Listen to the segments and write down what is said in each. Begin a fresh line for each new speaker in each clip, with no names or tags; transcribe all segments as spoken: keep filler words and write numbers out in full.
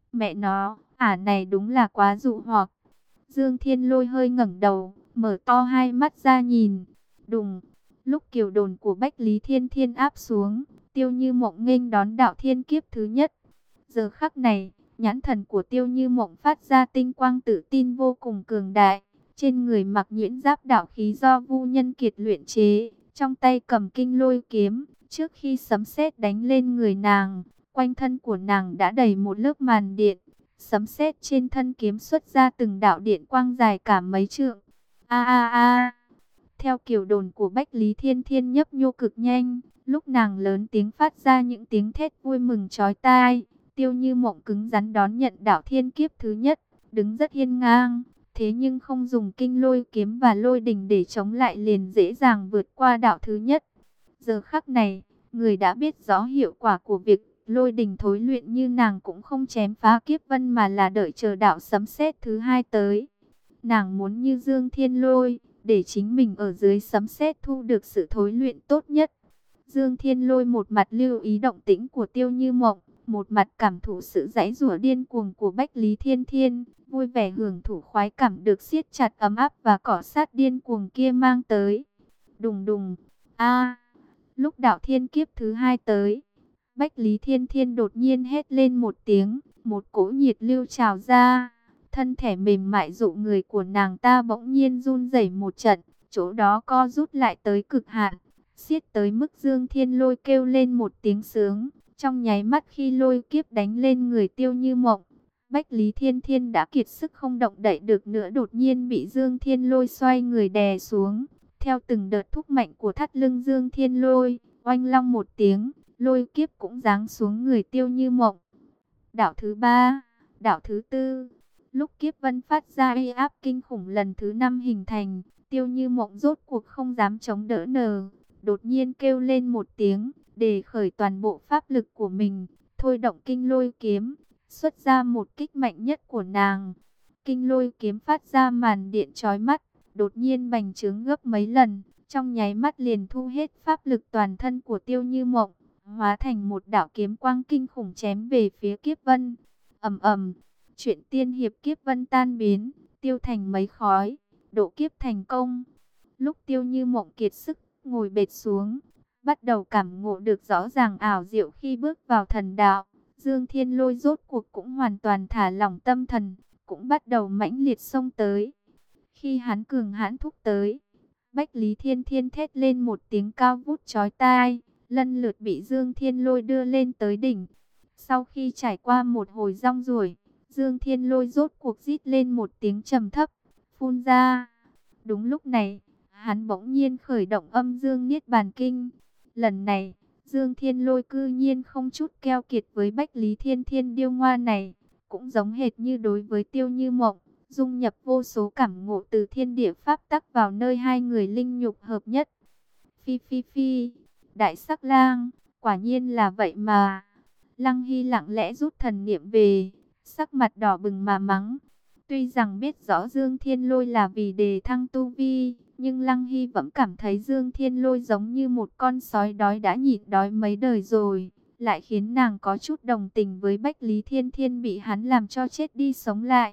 Mẹ nó, ả này đúng là quá dụ hoặc. Dương Thiên Lôi hơi ngẩng đầu, mở to hai mắt ra nhìn. Đùng, lúc kiều đồn của Bách Lý Thiên Thiên áp xuống, Tiêu Như Mộng nghênh đón đạo thiên kiếp thứ nhất. Giờ khắc này, nhãn thần của Tiêu Như Mộng phát ra tinh quang tự tin vô cùng cường đại. Trên người mặc nhuyễn giáp đạo khí do Vu Nhân Kiệt luyện chế, trong tay cầm kinh lôi kiếm. Trước khi sấm sét đánh lên người nàng, quanh thân của nàng đã đầy một lớp màn điện. Sấm sét trên thân kiếm xuất ra từng đạo điện quang dài cả mấy trượng. A a a. Theo kiểu đồn của Bách Lý Thiên Thiên nhấp nhô cực nhanh, lúc nàng lớn tiếng phát ra những tiếng thét vui mừng chói tai, Tiêu Như Mộng cứng rắn đón nhận đạo thiên kiếp thứ nhất, đứng rất hiên ngang, thế nhưng không dùng kinh lôi kiếm và lôi đình để chống lại liền dễ dàng vượt qua đạo thứ nhất. Giờ khắc này, người đã biết rõ hiệu quả của việc lôi đình thối luyện như nàng cũng không chém phá kiếp vân mà là đợi chờ đạo sấm sét thứ hai tới. Nàng muốn như Dương Thiên Lôi, để chính mình ở dưới sấm sét thu được sự thối luyện tốt nhất. Dương Thiên Lôi một mặt lưu ý động tĩnh của Tiêu Như Mộng, một mặt cảm thụ sự giãy giụa điên cuồng của Bách Lý Thiên Thiên, vui vẻ hưởng thụ khoái cảm được siết chặt ấm áp và cọ sát điên cuồng kia mang tới. Đùng đùng, a, lúc đạo thiên kiếp thứ hai tới, Bách Lý Thiên Thiên đột nhiên hét lên một tiếng, một cỗ nhiệt lưu trào ra. Thân thể mềm mại dụ người của nàng ta bỗng nhiên run rẩy một trận, chỗ đó co rút lại tới cực hạn, siết tới mức Dương Thiên Lôi kêu lên một tiếng sướng. Trong nháy mắt khi lôi kiếp đánh lên người Tiêu Như Mộng, Bách Lý Thiên Thiên đã kiệt sức không động đậy được nữa, đột nhiên bị Dương Thiên Lôi xoay người đè xuống. Theo từng đợt thúc mạnh của thắt lưng Dương Thiên Lôi, oanh long một tiếng, lôi kiếp cũng giáng xuống người Tiêu Như Mộng. Đạo thứ ba, đạo thứ tư. Lúc kiếp vân phát ra uy áp kinh khủng lần thứ năm hình thành, Tiêu Như Mộng rốt cuộc không dám chống đỡ nờ, đột nhiên kêu lên một tiếng, để khởi toàn bộ pháp lực của mình, thôi động kinh lôi kiếm, xuất ra một kích mạnh nhất của nàng. Kinh lôi kiếm phát ra màn điện chói mắt, đột nhiên bành trướng gấp mấy lần, trong nháy mắt liền thu hết pháp lực toàn thân của Tiêu Như Mộng, hóa thành một đạo kiếm quang kinh khủng chém về phía kiếp vân. Ầm ầm. Chuyện tiên hiệp kiếp vân tan biến, tiêu thành mấy khói, độ kiếp thành công. Lúc Tiêu Như Mộng kiệt sức, ngồi bệt xuống, bắt đầu cảm ngộ được rõ ràng ảo diệu khi bước vào thần đạo. Dương Thiên Lôi rốt cuộc cũng hoàn toàn thả lỏng tâm thần, cũng bắt đầu mãnh liệt xông tới. Khi hắn cường hãn thúc tới, Bách Lý Thiên Thiên thét lên một tiếng cao vút chói tai, lần lượt bị Dương Thiên Lôi đưa lên tới đỉnh. Sau khi trải qua một hồi rong ruổi, Dương Thiên Lôi rốt cuộc rít lên một tiếng trầm thấp, phun ra. Đúng lúc này, hắn bỗng nhiên khởi động âm dương niết bàn kinh. Lần này, Dương Thiên Lôi cư nhiên không chút keo kiệt với Bách Lý Thiên Thiên điêu ngoa này, cũng giống hệt như đối với Tiêu Như Mộng, dung nhập vô số cảm ngộ từ thiên địa pháp tắc vào nơi hai người linh nhục hợp nhất. Phi phi phi, đại sắc lang, quả nhiên là vậy mà. Lăng Hy lặng lẽ rút thần niệm về, sắc mặt đỏ bừng mà mắng. Tuy rằng biết rõ Dương Thiên Lôi là vì đề thăng tu vi, nhưng Lăng Hy vẫn cảm thấy Dương Thiên Lôi giống như một con sói đói đã nhịn đói mấy đời rồi, lại khiến nàng có chút đồng tình với Bách Lý Thiên Thiên bị hắn làm cho chết đi sống lại.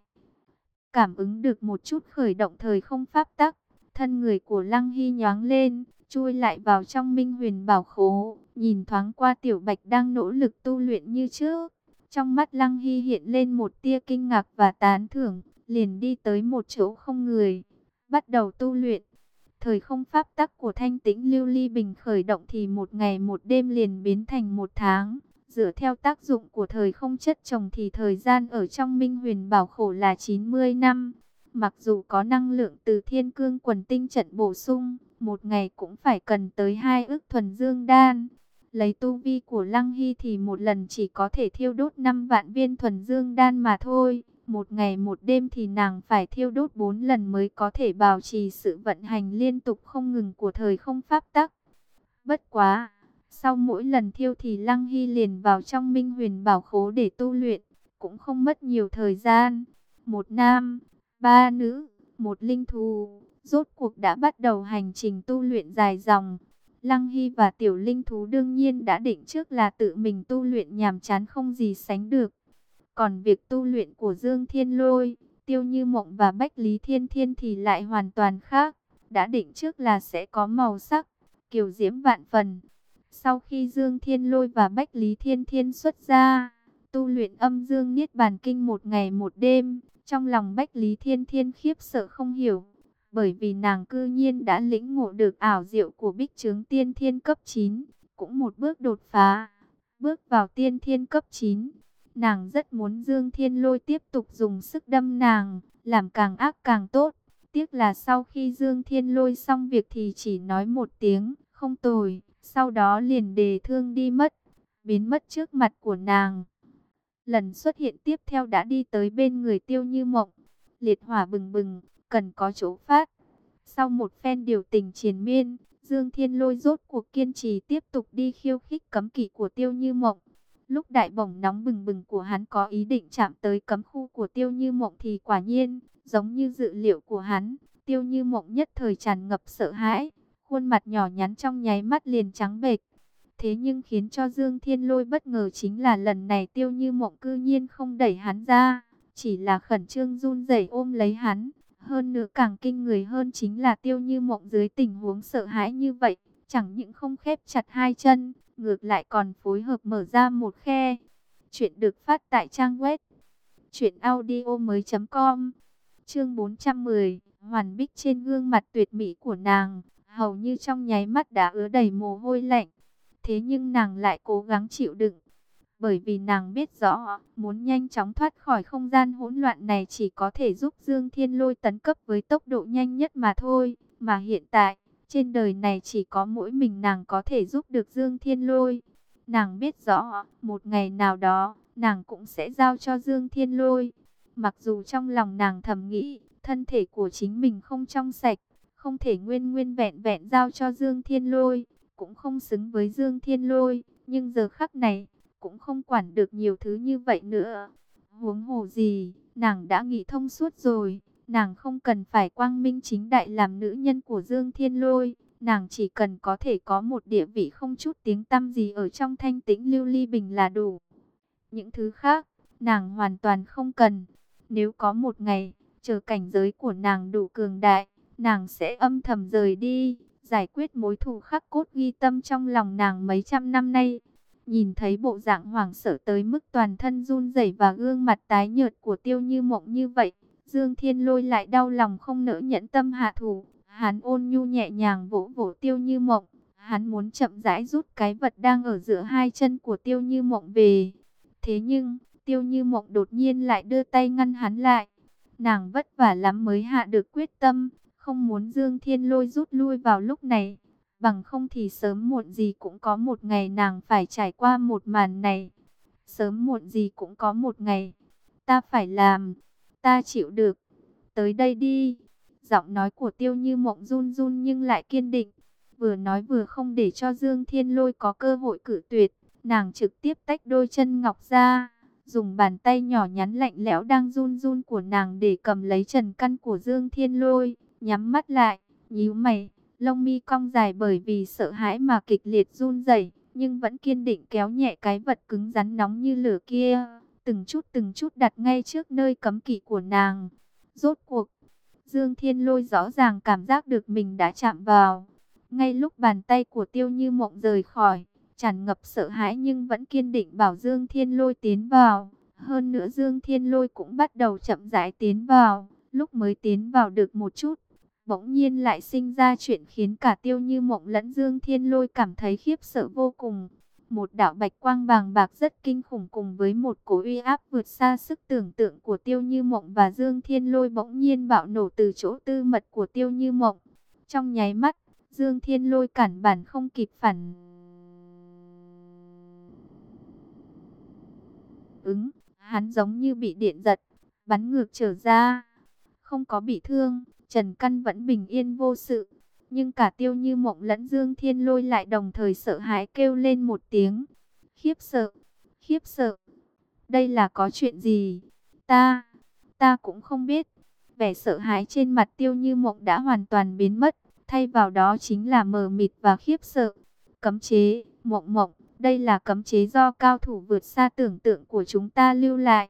Cảm ứng được một chút khởi động thời không pháp tắc, thân người của Lăng Hy nhoáng lên, chui lại vào trong Minh Huyền Bảo Khố, nhìn thoáng qua Tiểu Bạch đang nỗ lực tu luyện như trước. Trong mắt Lăng Hy hiện lên một tia kinh ngạc và tán thưởng, liền đi tới một chỗ không người, bắt đầu tu luyện. Thời không pháp tắc của Thanh Tĩnh Lưu Ly Bình khởi động thì một ngày một đêm liền biến thành một tháng. Dựa theo tác dụng của thời không chất chồng thì thời gian ở trong Minh Huyền Bảo Khổ là chín mươi năm. Mặc dù có năng lượng từ Thiên Cương Quần Tinh trận bổ sung, một ngày cũng phải cần tới hai ức thuần dương đan. Lấy tu vi của Lăng Hy thì một lần chỉ có thể thiêu đốt năm vạn viên thuần dương đan mà thôi. Một ngày một đêm thì nàng phải thiêu đốt bốn lần mới có thể bảo trì sự vận hành liên tục không ngừng của thời không pháp tắc. Bất quá, sau mỗi lần thiêu thì Lăng Hy liền vào trong Minh Huyền Bảo Khố để tu luyện, cũng không mất nhiều thời gian. Một nam, ba nữ, một linh thú, rốt cuộc đã bắt đầu hành trình tu luyện dài dòng. Lăng Hy và tiểu linh thú đương nhiên đã định trước là tự mình tu luyện nhàm chán không gì sánh được. Còn việc tu luyện của Dương Thiên Lôi, Tiêu Như Mộng và Bách Lý Thiên Thiên thì lại hoàn toàn khác. Đã định trước là sẽ có màu sắc, kiều diễm vạn phần. Sau khi Dương Thiên Lôi và Bách Lý Thiên Thiên xuất ra, tu luyện âm dương niết bàn kinh một ngày một đêm, trong lòng Bách Lý Thiên Thiên khiếp sợ không hiểu. Bởi vì nàng cư nhiên đã lĩnh ngộ được ảo diệu của Bích Chướng Tiên Thiên cấp chín, cũng một bước đột phá, bước vào Tiên Thiên cấp chín. Nàng rất muốn Dương Thiên Lôi tiếp tục dùng sức đâm nàng, làm càng ác càng tốt. Tiếc là sau khi Dương Thiên Lôi xong việc thì chỉ nói một tiếng, không tồi, sau đó liền đề thương đi mất, biến mất trước mặt của nàng. Lần xuất hiện tiếp theo đã đi tới bên người Tiêu Như Mộng, liệt hỏa bừng bừng, cần có chỗ phát. Sau một phen điều tình triền miên, Dương Thiên Lôi rốt cuộc kiên trì tiếp tục đi khiêu khích cấm kỵ của Tiêu Như Mộng. Lúc đại bổng nóng bừng bừng của hắn có ý định chạm tới cấm khu của Tiêu Như Mộng thì quả nhiên, giống như dự liệu của hắn, Tiêu Như Mộng nhất thời tràn ngập sợ hãi, khuôn mặt nhỏ nhắn trong nháy mắt liền trắng bệch. Thế nhưng khiến cho Dương Thiên Lôi bất ngờ chính là lần này Tiêu Như Mộng cư nhiên không đẩy hắn ra, chỉ là khẩn trương run rẩy ôm lấy hắn. Hơn nữa càng kinh người hơn chính là Tiêu Như Mộng dưới tình huống sợ hãi như vậy, chẳng những không khép chặt hai chân, ngược lại còn phối hợp mở ra một khe. Chuyện được phát tại trang web truyện audio mới chấm com. Chương bốn trăm mười, hoàn bích trên gương mặt tuyệt mỹ của nàng, hầu như trong nháy mắt đã ứa đầy mồ hôi lạnh. Thế nhưng nàng lại cố gắng chịu đựng, bởi vì nàng biết rõ, muốn nhanh chóng thoát khỏi không gian hỗn loạn này chỉ có thể giúp Dương Thiên Lôi tấn cấp với tốc độ nhanh nhất mà thôi. Mà hiện tại, trên đời này chỉ có mỗi mình nàng có thể giúp được Dương Thiên Lôi. Nàng biết rõ, một ngày nào đó, nàng cũng sẽ giao cho Dương Thiên Lôi. Mặc dù trong lòng nàng thầm nghĩ, thân thể của chính mình không trong sạch, không thể nguyên nguyên vẹn vẹn giao cho Dương Thiên Lôi, cũng không xứng với Dương Thiên Lôi, nhưng giờ khắc này, cũng không quản được nhiều thứ như vậy nữa. Huống hồ gì, nàng đã nghĩ thông suốt rồi, nàng không cần phải quang minh chính đại làm nữ nhân của Dương Thiên Lôi, nàng chỉ cần có thể có một địa vị không chút tiếng tăm gì ở trong thanh tĩnh lưu ly bình là đủ. Những thứ khác, nàng hoàn toàn không cần. Nếu có một ngày, chờ cảnh giới của nàng đủ cường đại, nàng sẽ âm thầm rời đi, giải quyết mối thù khắc cốt ghi tâm trong lòng nàng mấy trăm năm nay. Nhìn thấy bộ dạng hoảng sợ tới mức toàn thân run rẩy và gương mặt tái nhợt của Tiêu Như Mộng như vậy, Dương Thiên Lôi lại đau lòng không nỡ nhẫn tâm hạ thủ. Hắn ôn nhu nhẹ nhàng vỗ vỗ Tiêu Như Mộng, hắn muốn chậm rãi rút cái vật đang ở giữa hai chân của Tiêu Như Mộng về. Thế nhưng, Tiêu Như Mộng đột nhiên lại đưa tay ngăn hắn lại. Nàng vất vả lắm mới hạ được quyết tâm, không muốn Dương Thiên Lôi rút lui vào lúc này. Bằng không thì sớm muộn gì cũng có một ngày nàng phải trải qua một màn này. Sớm muộn gì cũng có một ngày. Ta phải làm, ta chịu được. Tới đây đi. Giọng nói của Tiêu Như Mộng run run nhưng lại kiên định. Vừa nói vừa không để cho Dương Thiên Lôi có cơ hội cự tuyệt. Nàng trực tiếp tách đôi chân ngọc ra, dùng bàn tay nhỏ nhắn lạnh lẽo đang run run của nàng để cầm lấy trần căn của Dương Thiên Lôi. Nhắm mắt lại, nhíu mày, lông mi cong dài bởi vì sợ hãi mà kịch liệt run rẩy, nhưng vẫn kiên định kéo nhẹ cái vật cứng rắn nóng như lửa kia, từng chút từng chút đặt ngay trước nơi cấm kỵ của nàng. Rốt cuộc, Dương Thiên Lôi rõ ràng cảm giác được mình đã chạm vào. Ngay lúc bàn tay của Tiêu Như Mộng rời khỏi, tràn ngập sợ hãi nhưng vẫn kiên định bảo Dương Thiên Lôi tiến vào. Hơn nữa Dương Thiên Lôi cũng bắt đầu chậm rãi tiến vào. Lúc mới tiến vào được một chút, bỗng nhiên lại sinh ra chuyện khiến cả Tiêu Như Mộng lẫn Dương Thiên Lôi cảm thấy khiếp sợ vô cùng. Một đạo bạch quang bàng bạc rất kinh khủng cùng với một cỗ uy áp vượt xa sức tưởng tượng của Tiêu Như Mộng và Dương Thiên Lôi bỗng nhiên bạo nổ từ chỗ tư mật của Tiêu Như Mộng. Trong nháy mắt, Dương Thiên Lôi cản bản không kịp phản ứng, hắn giống như bị điện giật, bắn ngược trở ra. Không có bị thương, Trần Căn vẫn bình yên vô sự. Nhưng cả Tiêu Như Mộng lẫn Dương Thiên Lôi lại đồng thời sợ hãi kêu lên một tiếng. Khiếp sợ, khiếp sợ. Đây là có chuyện gì? Ta, ta cũng không biết. Vẻ sợ hãi trên mặt Tiêu Như Mộng đã hoàn toàn biến mất. Thay vào đó chính là mờ mịt và khiếp sợ. Cấm chế, Mộng Mộng, đây là cấm chế do cao thủ vượt xa tưởng tượng của chúng ta lưu lại.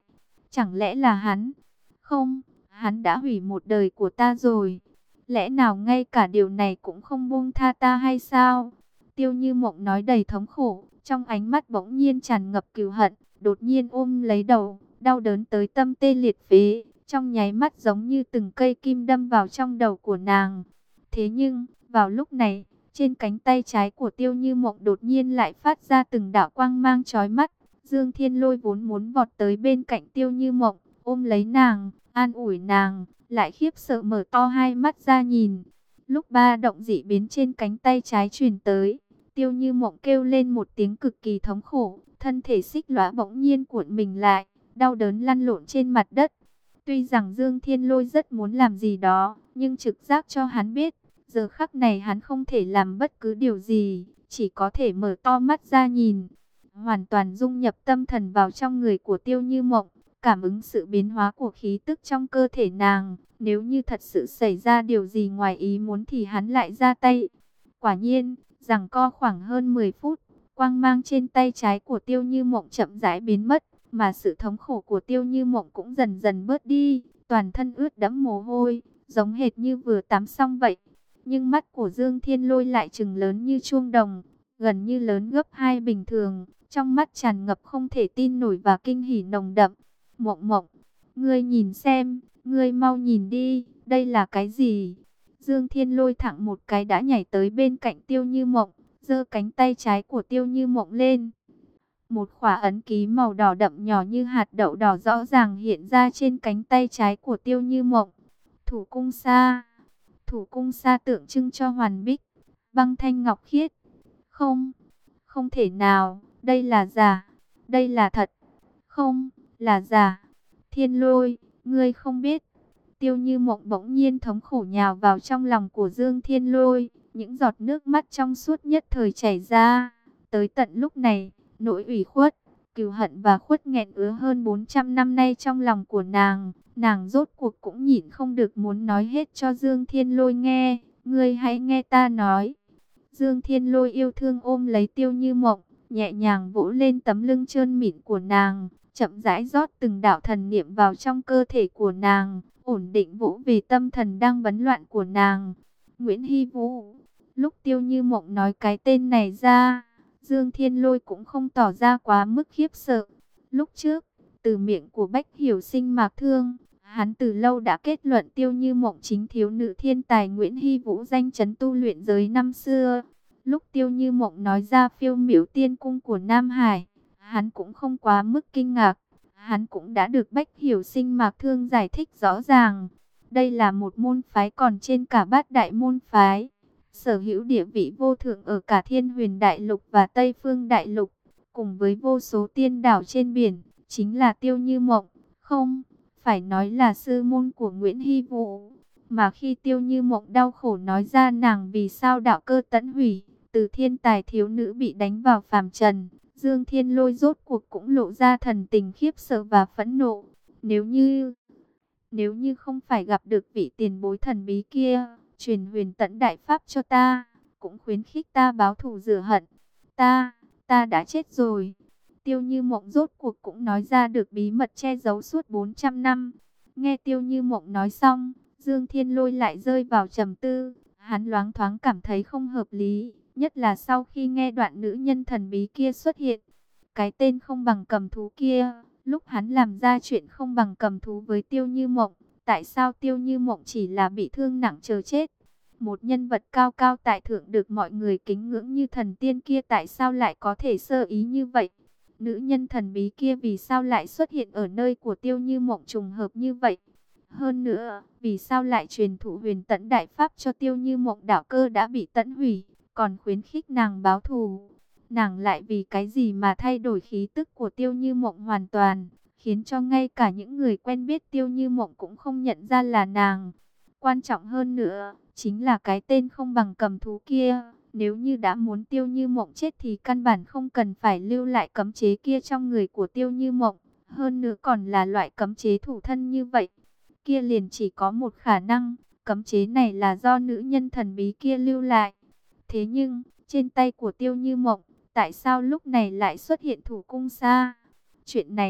Chẳng lẽ là hắn? Không, hắn đã hủy một đời của ta rồi. Lẽ nào ngay cả điều này cũng không buông tha ta hay sao? Tiêu Như Mộng nói đầy thống khổ, trong ánh mắt bỗng nhiên tràn ngập cừu hận, đột nhiên ôm lấy đầu, đau đớn tới tâm tê liệt phế, trong nháy mắt giống như từng cây kim đâm vào trong đầu của nàng. Thế nhưng, vào lúc này, trên cánh tay trái của Tiêu Như Mộng đột nhiên lại phát ra từng đạo quang mang chói mắt. Dương Thiên Lôi vốn muốn vọt tới bên cạnh Tiêu Như Mộng, ôm lấy nàng, an ủi nàng, lại khiếp sợ mở to hai mắt ra nhìn. Lúc ba động dị biến trên cánh tay trái truyền tới, Tiêu Như Mộng kêu lên một tiếng cực kỳ thống khổ, thân thể xích lõa bỗng nhiên cuộn mình lại, đau đớn lăn lộn trên mặt đất. Tuy rằng Dương Thiên Lôi rất muốn làm gì đó, nhưng trực giác cho hắn biết, giờ khắc này hắn không thể làm bất cứ điều gì, chỉ có thể mở to mắt ra nhìn. Hoàn toàn dung nhập tâm thần vào trong người của Tiêu Như Mộng, cảm ứng sự biến hóa của khí tức trong cơ thể nàng. Nếu như thật sự xảy ra điều gì ngoài ý muốn thì hắn lại ra tay. Quả nhiên, giằng co khoảng hơn mười phút, quang mang trên tay trái của Tiêu Như Mộng chậm rãi biến mất, mà sự thống khổ của Tiêu Như Mộng cũng dần dần bớt đi, toàn thân ướt đẫm mồ hôi, giống hệt như vừa tắm xong vậy. Nhưng mắt của Dương Thiên Lôi lại trừng lớn như chuông đồng, gần như lớn gấp hai bình thường, trong mắt tràn ngập không thể tin nổi và kinh hỉ nồng đậm. Mộng Mộng, ngươi nhìn xem, ngươi mau nhìn đi, đây là cái gì? Dương Thiên Lôi thẳng một cái đã nhảy tới bên cạnh Tiêu Như Mộng, giơ cánh tay trái của Tiêu Như Mộng lên. Một khỏa ấn ký màu đỏ đậm nhỏ như hạt đậu đỏ rõ ràng hiện ra trên cánh tay trái của Tiêu Như Mộng. Thủ cung sa. Thủ cung sa tượng trưng cho hoàn bích, băng thanh ngọc khiết. Không, không thể nào, đây là giả, đây là thật. Không, là giả. Thiên Lôi, ngươi không biết. Tiêu Như Mộng bỗng nhiên thống khổ nhào vào trong lòng của Dương Thiên Lôi, những giọt nước mắt trong suốt nhất thời chảy ra. Tới tận lúc này, nỗi ủy khuất, cừu hận và khuất nghẹn ứa hơn bốn trăm năm nay trong lòng của nàng, nàng rốt cuộc cũng nhịn không được muốn nói hết cho Dương Thiên Lôi nghe. Ngươi hãy nghe ta nói. Dương Thiên Lôi yêu thương ôm lấy Tiêu Như Mộng, nhẹ nhàng vỗ lên tấm lưng trơn mịn của nàng, chậm rãi rót từng đạo thần niệm vào trong cơ thể của nàng, ổn định vỗ về tâm thần đang bấn loạn của nàng. Nguyễn Hy Vũ. Lúc Tiêu Như Mộng nói cái tên này ra, Dương Thiên Lôi cũng không tỏ ra quá mức khiếp sợ. Lúc trước, từ miệng của Bách Hiểu Sinh Mạc Thương, hắn từ lâu đã kết luận Tiêu Như Mộng chính thiếu nữ thiên tài Nguyễn Hy Vũ danh chấn tu luyện giới năm xưa. Lúc Tiêu Như Mộng nói ra phiêu miểu tiên cung của Nam Hải, hắn cũng không quá mức kinh ngạc. Hắn cũng đã được Bách Hiểu Sinh Mạc Thương giải thích rõ ràng. Đây là một môn phái còn trên cả bát đại môn phái, sở hữu địa vị vô thượng ở cả Thiên Huyền Đại Lục và Tây Phương Đại Lục, cùng với vô số tiên đảo trên biển, chính là Tiêu Như Mộng. Không, phải nói là sư môn của Nguyễn Hy Vũ. Mà khi Tiêu Như Mộng đau khổ nói ra nàng vì sao đạo cơ tẫn hủy, từ thiên tài thiếu nữ bị đánh vào phàm trần, Dương Thiên Lôi rốt cuộc cũng lộ ra thần tình khiếp sợ và phẫn nộ. Nếu như, nếu như không phải gặp được vị tiền bối thần bí kia, truyền huyền tẫn đại pháp cho ta, cũng khuyến khích ta báo thù rửa hận, ta, ta đã chết rồi. Tiêu Như Mộng rốt cuộc cũng nói ra được bí mật che giấu suốt bốn trăm năm. Nghe Tiêu Như Mộng nói xong, Dương Thiên Lôi lại rơi vào trầm tư. Hắn loáng thoáng cảm thấy không hợp lý, nhất là sau khi nghe đoạn nữ nhân thần bí kia xuất hiện. Cái tên không bằng cầm thú kia, lúc hắn làm ra chuyện không bằng cầm thú với Tiêu Như Mộng, tại sao Tiêu Như Mộng chỉ là bị thương nặng chờ chết? Một nhân vật cao cao tại thượng được mọi người kính ngưỡng như thần tiên kia tại sao lại có thể sơ ý như vậy? Nữ nhân thần bí kia vì sao lại xuất hiện ở nơi của Tiêu Như Mộng trùng hợp như vậy? Hơn nữa, vì sao lại truyền thụ huyền tẫn đại pháp cho Tiêu Như Mộng đạo cơ đã bị tẫn hủy, còn khuyến khích nàng báo thù? Nàng lại vì cái gì mà thay đổi khí tức của Tiêu Như Mộng hoàn toàn, khiến cho ngay cả những người quen biết Tiêu Như Mộng cũng không nhận ra là nàng? Quan trọng hơn nữa, chính là cái tên không bằng cầm thú kia. Nếu như đã muốn Tiêu Như Mộng chết thì căn bản không cần phải lưu lại cấm chế kia trong người của Tiêu Như Mộng. Hơn nữa còn là loại cấm chế thủ thân như vậy. Kia liền chỉ có một khả năng, cấm chế này là do nữ nhân thần bí kia lưu lại. Thế nhưng, trên tay của Tiêu Như Mộng, tại sao lúc này lại xuất hiện thủ cung sa? Chuyện này,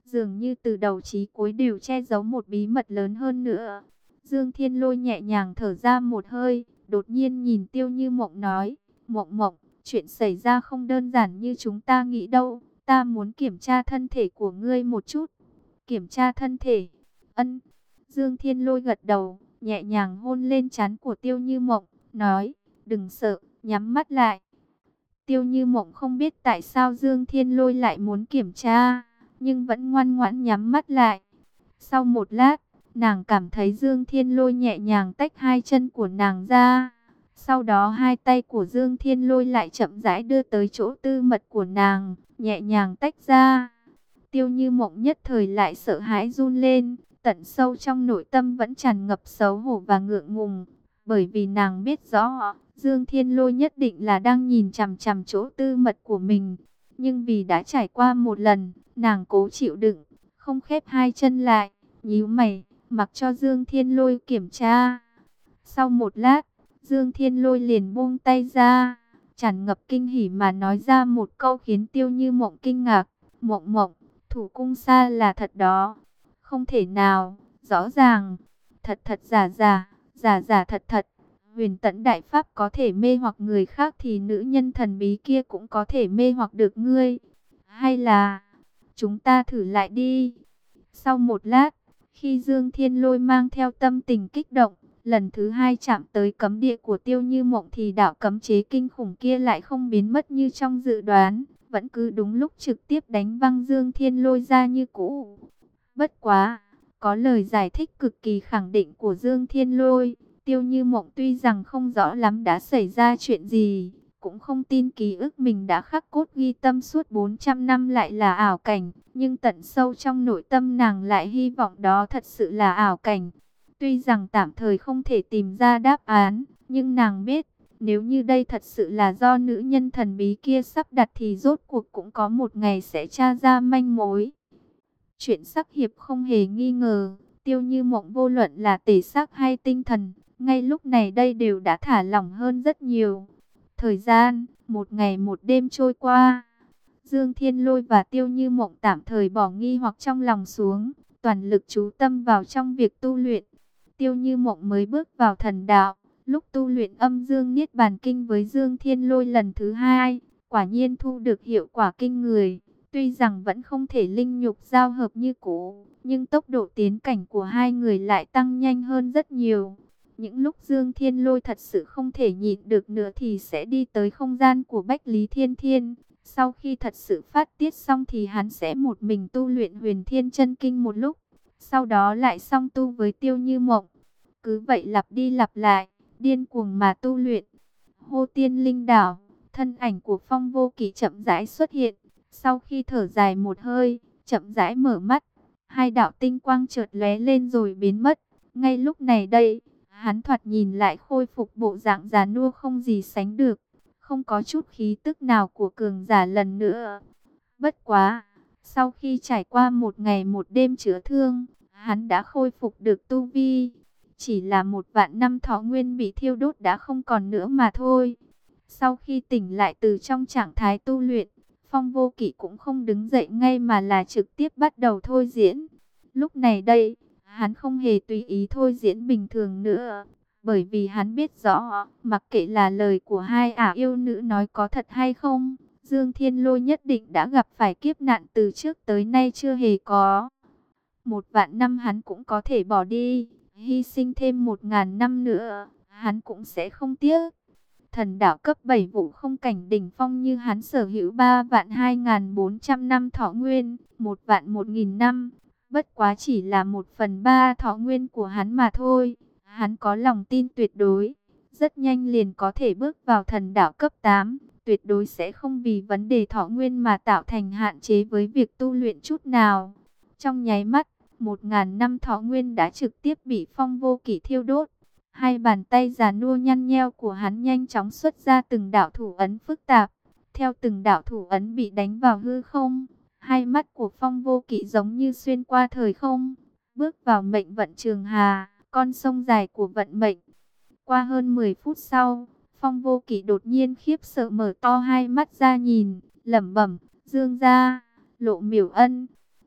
dường như từ đầu chí cuối đều che giấu một bí mật lớn hơn nữa. Dương Thiên Lôi nhẹ nhàng thở ra một hơi, đột nhiên nhìn Tiêu Như Mộng nói, Mộng Mộng, chuyện xảy ra không đơn giản như chúng ta nghĩ đâu, ta muốn kiểm tra thân thể của ngươi một chút. Kiểm tra thân thể? Ân. Dương Thiên Lôi gật đầu, nhẹ nhàng hôn lên trán của Tiêu Như Mộng, nói, đừng sợ, nhắm mắt lại. Tiêu Như Mộng không biết tại sao Dương Thiên Lôi lại muốn kiểm tra, nhưng vẫn ngoan ngoãn nhắm mắt lại. Sau một lát, nàng cảm thấy Dương Thiên Lôi nhẹ nhàng tách hai chân của nàng ra. Sau đó hai tay của Dương Thiên Lôi lại chậm rãi đưa tới chỗ tư mật của nàng, nhẹ nhàng tách ra. Tiêu Như Mộng nhất thời lại sợ hãi run lên, tận sâu trong nội tâm vẫn tràn ngập xấu hổ và ngượng ngùng, bởi vì nàng biết rõ Dương Thiên Lôi nhất định là đang nhìn chằm chằm chỗ tư mật của mình. Nhưng vì đã trải qua một lần, nàng cố chịu đựng, không khép hai chân lại, nhíu mày, mặc cho Dương Thiên Lôi kiểm tra. Sau một lát, Dương Thiên Lôi liền buông tay ra, tràn ngập kinh hỉ mà nói ra một câu khiến Tiêu Như Mộng kinh ngạc, Mộng Mộng, thủ cung xa là thật đó. Không thể nào, rõ ràng, thật thật giả giả, giả giả thật thật. Huyền Tẫn Đại Pháp có thể mê hoặc người khác thì nữ nhân thần bí kia cũng có thể mê hoặc được ngươi. Hay là, chúng ta thử lại đi. Sau một lát, khi Dương Thiên Lôi mang theo tâm tình kích động, lần thứ hai chạm tới cấm địa của Tiêu Như Mộng thì đạo cấm chế kinh khủng kia lại không biến mất như trong dự đoán, vẫn cứ đúng lúc trực tiếp đánh văng Dương Thiên Lôi ra như cũ. Bất quá, có lời giải thích cực kỳ khẳng định của Dương Thiên Lôi, Tiêu Như Mộng tuy rằng không rõ lắm đã xảy ra chuyện gì, cũng không tin ký ức mình đã khắc cốt ghi tâm suốt bốn trăm năm lại là ảo cảnh, nhưng tận sâu trong nội tâm nàng lại hy vọng đó thật sự là ảo cảnh. Tuy rằng tạm thời không thể tìm ra đáp án, nhưng nàng biết, nếu như đây thật sự là do nữ nhân thần bí kia sắp đặt thì rốt cuộc cũng có một ngày sẽ tra ra manh mối. Chuyện sắc hiệp không hề nghi ngờ, Tiêu Như Mộng vô luận là thể xác hay tinh thần, ngay lúc này đây đều đã thả lỏng hơn rất nhiều. Thời gian, một ngày một đêm trôi qua, Dương Thiên Lôi và Tiêu Như Mộng tạm thời bỏ nghi hoặc trong lòng xuống, toàn lực chú tâm vào trong việc tu luyện. Tiêu Như Mộng mới bước vào thần đạo, lúc tu luyện âm dương niết bàn kinh với Dương Thiên Lôi lần thứ hai, quả nhiên thu được hiệu quả kinh người. Tuy rằng vẫn không thể linh nhục giao hợp như cũ, nhưng tốc độ tiến cảnh của hai người lại tăng nhanh hơn rất nhiều. Những lúc Dương Thiên Lôi thật sự không thể nhịn được nữa thì sẽ đi tới không gian của Bách Lý Thiên Thiên. Sau khi thật sự phát tiết xong thì hắn sẽ một mình tu luyện Huyền Thiên Chân Kinh một lúc, sau đó lại song tu với Tiêu Như Mộng. Cứ vậy lặp đi lặp lại, điên cuồng mà tu luyện. Hô Tiên Linh Đảo, thân ảnh của Phong Vô Kỵ chậm rãi xuất hiện. Sau khi thở dài một hơi, chậm rãi mở mắt, hai đạo tinh quang chợt lóe lên rồi biến mất. Ngay lúc này đây, hắn thoạt nhìn lại khôi phục bộ dạng già nua không gì sánh được, không có chút khí tức nào của cường giả lần nữa. Bất quá, sau khi trải qua một ngày một đêm chữa thương, hắn đã khôi phục được tu vi. Chỉ là một vạn năm thọ nguyên bị thiêu đốt đã không còn nữa mà thôi. Sau khi tỉnh lại từ trong trạng thái tu luyện, Phong Vô Kỵ cũng không đứng dậy ngay mà là trực tiếp bắt đầu thôi diễn. Lúc này đây, hắn không hề tùy ý thôi diễn bình thường nữa, bởi vì hắn biết rõ, mặc kệ là lời của hai ả yêu nữ nói có thật hay không, Dương Thiên Lôi nhất định đã gặp phải kiếp nạn từ trước tới nay chưa hề có. Một vạn năm hắn cũng có thể bỏ đi, hy sinh thêm một ngàn năm nữa, hắn cũng sẽ không tiếc. Thần đạo cấp bảy vũ không cảnh đỉnh phong như hắn sở hữu ba vạn hai ngàn bốn trăm năm thọ nguyên, một vạn một nghìn năm, bất quá chỉ là một phần ba thọ nguyên của hắn mà thôi. Hắn có lòng tin tuyệt đối, rất nhanh liền có thể bước vào thần đạo cấp tám, tuyệt đối sẽ không vì vấn đề thọ nguyên mà tạo thành hạn chế với việc tu luyện chút nào. Trong nháy mắt, một ngàn năm thọ nguyên đã trực tiếp bị Phong Vô Kỵ thiêu đốt. Hai bàn tay già nua nhăn nheo của hắn nhanh chóng xuất ra từng đạo thủ ấn phức tạp. Theo từng đạo thủ ấn bị đánh vào hư không, hai mắt của Phong Vô Kỵ giống như xuyên qua thời không, bước vào mệnh vận trường hà, con sông dài của vận mệnh. Qua hơn mười phút sau, Phong Vô Kỵ đột nhiên khiếp sợ mở to hai mắt ra nhìn, lẩm bẩm, Dương gia, Lộ Miểu Ân.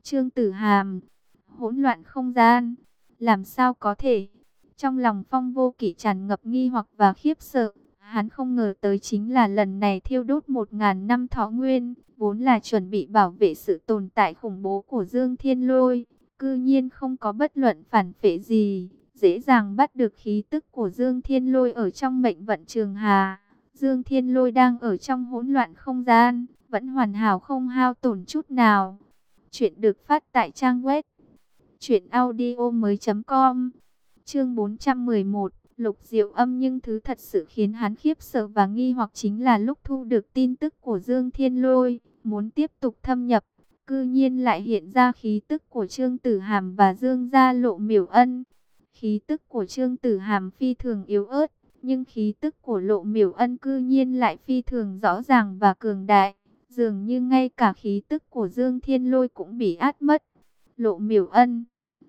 Trương Tử Hàm, hỗn loạn không gian, làm sao có thể? Trong lòng Phong Vô Kỵ tràn ngập nghi hoặc và khiếp sợ. Hắn không ngờ tới chính là lần này thiêu đốt một ngàn năm thọ nguyên, vốn là chuẩn bị bảo vệ sự tồn tại khủng bố của Dương Thiên Lôi, cư nhiên không có bất luận phản phệ gì, dễ dàng bắt được khí tức của Dương Thiên Lôi ở trong mệnh vận Trường Hà. Dương Thiên Lôi đang ở trong hỗn loạn không gian, vẫn hoàn hảo không hao tổn chút nào. Chuyện được phát tại trang web truyện audio mới chấm com. Chương bốn trăm mười một, Lục Diệu Âm. Nhưng thứ thật sự khiến hắn khiếp sợ và nghi hoặc chính là lúc thu được tin tức của Dương Thiên Lôi, muốn tiếp tục thâm nhập, cư nhiên lại hiện ra khí tức của Trương Tử Hàm và Dương gia Lộ Miểu Ân. Khí tức của Trương Tử Hàm phi thường yếu ớt, nhưng khí tức của Lộ Miểu Ân cư nhiên lại phi thường rõ ràng và cường đại, dường như ngay cả khí tức của Dương Thiên Lôi cũng bị át mất. Lộ Miểu Ân,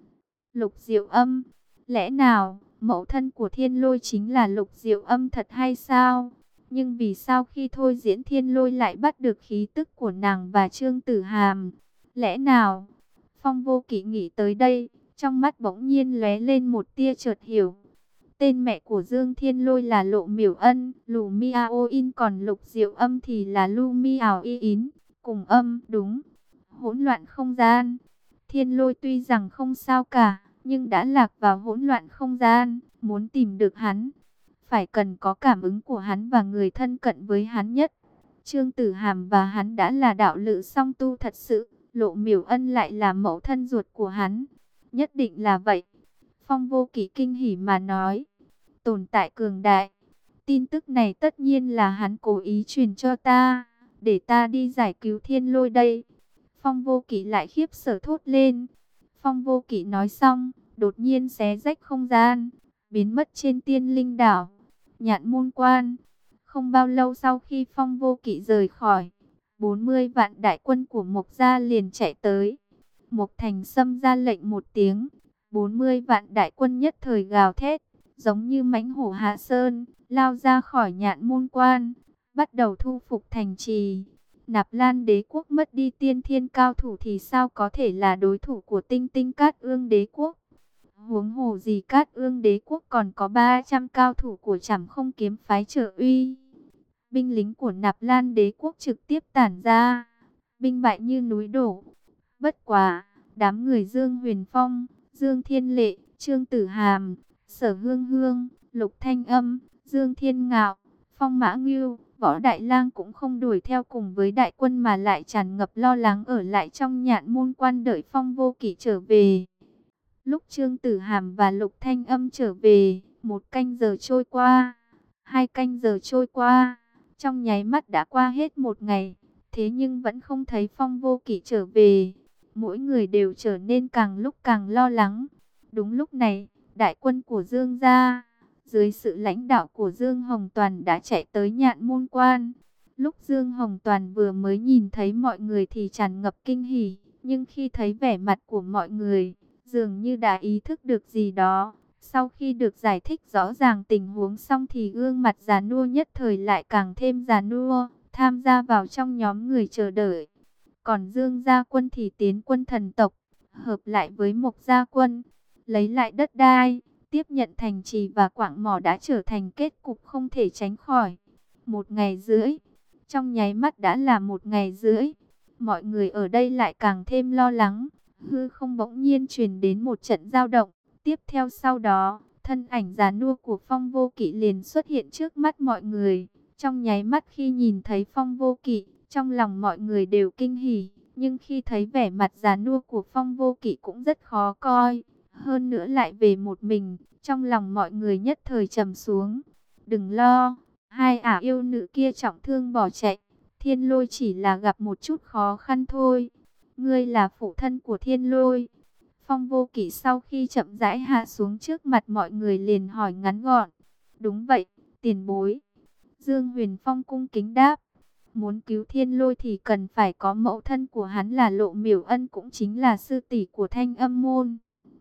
Lục Diệu Âm, lẽ nào mẫu thân của Thiên Lôi chính là Lục Diệu Âm thật hay sao? Nhưng vì sao khi thôi diễn Thiên Lôi lại bắt được khí tức của nàng và Trương Tử Hàm? Lẽ nào? Phong Vô Kỵ nghĩ tới đây, trong mắt bỗng nhiên lóe lên một tia chợt hiểu. Tên mẹ của Dương Thiên Lôi là Lộ Miểu Ân, Lù Miao In, còn Lục Diệu Âm thì là Lu Miao In, cùng âm, đúng. Hỗn loạn không gian. Thiên Lôi tuy rằng không sao cả, nhưng đã lạc vào hỗn loạn không gian, muốn tìm được hắn, phải cần có cảm ứng của hắn và người thân cận với hắn nhất. Trương Tử Hàm và hắn đã là đạo lữ song tu thật sự, Lộ Miểu Ân lại là mẫu thân ruột của hắn. Nhất định là vậy. Phong Vô Kỵ kinh hỉ mà nói, tồn tại cường đại. Tin tức này tất nhiên là hắn cố ý truyền cho ta, để ta đi giải cứu Thiên Lôi đây. Phong Vô Kỵ lại khiếp sợ thốt lên. Phong Vô Kỵ nói xong, đột nhiên xé rách không gian, biến mất trên Tiên Linh Đảo, Nhạn Môn Quan. Không bao lâu sau khi Phong Vô Kỵ rời khỏi, bốn mươi vạn đại quân của Mộc gia liền chạy tới. Mộc Thành Sâm ra lệnh một tiếng, bốn mươi vạn đại quân nhất thời gào thét, giống như mãnh hổ hạ sơn, lao ra khỏi Nhạn Môn Quan, bắt đầu thu phục thành trì. Nạp Lan đế quốc mất đi tiên thiên cao thủ thì sao có thể là đối thủ của Tinh Tinh Cát Ương đế quốc? Huống hồ gì Cát Ương đế quốc còn có ba trăm cao thủ của Trảm Không kiếm phái trợ uy. Binh lính của Nạp Lan đế quốc trực tiếp tản ra, binh bại như núi đổ. Bất quá, đám người Dương Huyền Phong, Dương Thiên Lệ, Trương Tử Hàm, Sở Hương Hương, Lục Thanh Âm, Dương Thiên Ngạo, Phong Mã Ngưu, Võ Đại Lang cũng không đuổi theo cùng với đại quân mà lại tràn ngập lo lắng ở lại trong Nhạn Môn Quan đợi Phong Vô Kỵ trở về. Lúc Trương Tử Hàm và Lục Thanh Âm trở về, một canh giờ trôi qua, hai canh giờ trôi qua, trong nháy mắt đã qua hết một ngày, thế nhưng vẫn không thấy Phong Vô Kỵ trở về. Mỗi người đều trở nên càng lúc càng lo lắng. Đúng lúc này, đại quân của Dương gia, dưới sự lãnh đạo của Dương Hồng Toàn đã chạy tới Nhạn Môn Quan. Lúc Dương Hồng Toàn vừa mới nhìn thấy mọi người thì tràn ngập kinh hỉ, nhưng khi thấy vẻ mặt của mọi người, dường như đã ý thức được gì đó. Sau khi được giải thích rõ ràng tình huống xong thì gương mặt già nua nhất thời lại càng thêm già nua, tham gia vào trong nhóm người chờ đợi. Còn Dương gia quân thì tiến quân thần tộc, hợp lại với Mộc gia quân, lấy lại đất đai, tiếp nhận thành trì và quạng mỏ đã trở thành kết cục không thể tránh khỏi. Một ngày rưỡi, trong nháy mắt đã là một ngày rưỡi, mọi người ở đây lại càng thêm lo lắng. Hư không bỗng nhiên truyền đến một trận dao động, tiếp theo sau đó, thân ảnh già nua của Phong Vô Kỵ liền xuất hiện trước mắt mọi người. Trong nháy mắt khi nhìn thấy Phong Vô Kỵ, trong lòng mọi người đều kinh hỉ, nhưng khi thấy vẻ mặt già nua của Phong Vô Kỵ cũng rất khó coi. Hơn nữa lại về một mình, trong lòng mọi người nhất thời trầm xuống. Đừng lo, hai ả yêu nữ kia trọng thương bỏ chạy, Thiên Lôi chỉ là gặp một chút khó khăn thôi. Ngươi là phụ thân của Thiên Lôi. Phong Vô Kỵ sau khi chậm rãi hạ xuống trước mặt mọi người liền hỏi ngắn gọn. Đúng vậy, tiền bối. Dương Huyền Phong cung kính đáp. Muốn cứu Thiên Lôi thì cần phải có mẫu thân của hắn là Lộ Miểu Ân, cũng chính là sư tỷ của Thanh Âm môn,